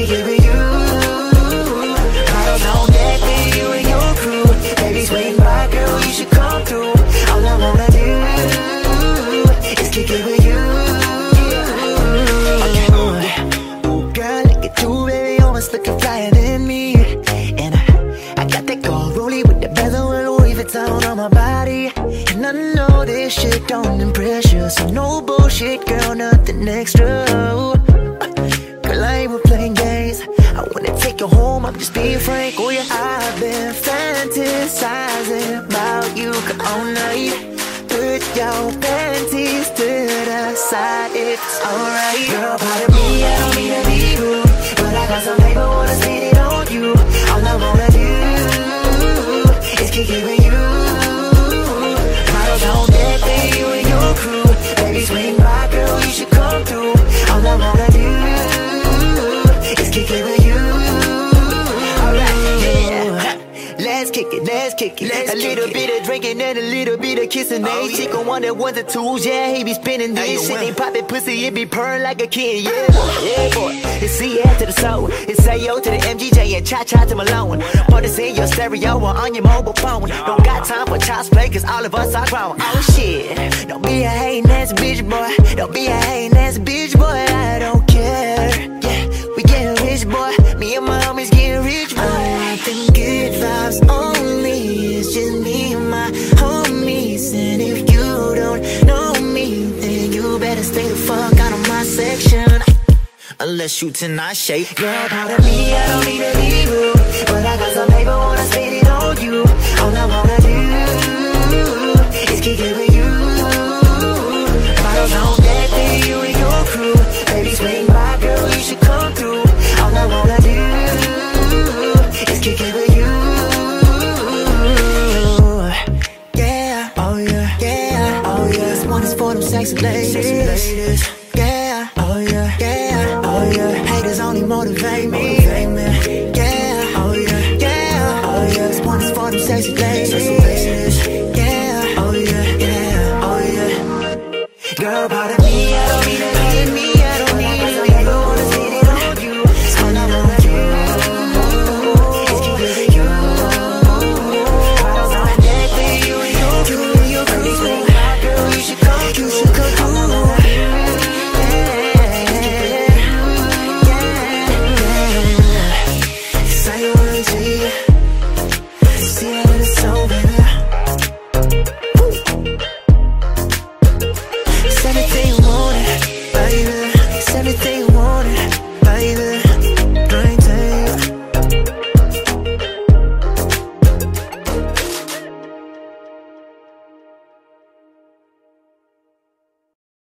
kick it with you. Bottles on deck for you and your crew. Baby, swing by, girl, you should come through. All I wanna do is kick it with you. Ooh, girl, look at you, baby, almost looking flyer than me. And I got that gold rollie with the bezel and Louis Vuitton on my body. And I know this shit don't impress you, so no bullshit, girl, nothing extra. Girl, I ain't playing games. I wanna take you home, I'm just being frank. Oh yeah, I've been fantasizing about you all night. Put your panties to the side if it's alright. Girl, pardon me, I don't mean to be rude, but I got some paper, wanna spend it on you. All I wanna do is kick it with you. Bottles on deck for you and your crew. Baby, swing by, girl, you should come through. All I wanna do is kick it with you. Alright, yeah. Let's kick it, let's kick it. A little bit of drinking and a little bit of kissing. Ain't chick on one that ones and twos, yeah, he be spinning this shit. Ain't poppin' pussy, it be purring like a kid, yeah boy, yeah boy. It's C-S to the soul, it's Ayo to the MGJ and Cha-Cha to Malone. Put this in your stereo or on your mobile phone. Don't got time for child's play, cause all of us are grown. Oh shit, don't be a hatin' ass bitch boy. Don't be a hatin' ass bitch boy, I don't care. Yeah, we getting rich boy, me and my homies getting rich boy. I want them good vibes only, it's just me and my homies. And if you don't know me, then you better stay the fuck out of my section. Unless you tonight shape. Girl, pardon me, I don't mean to be rude, but I got some paper, wanna spend it on you. All I wanna do is kick it with you. Bottles on deck for you and your crew. Baby, swing by, girl, you should come through. All I wanna do is kick it with you. Yeah, oh yeah, yeah, oh yeah. This one is for them sexy ladies. Yeah, oh yeah, yeah, oh yeah. Haters only motivate me.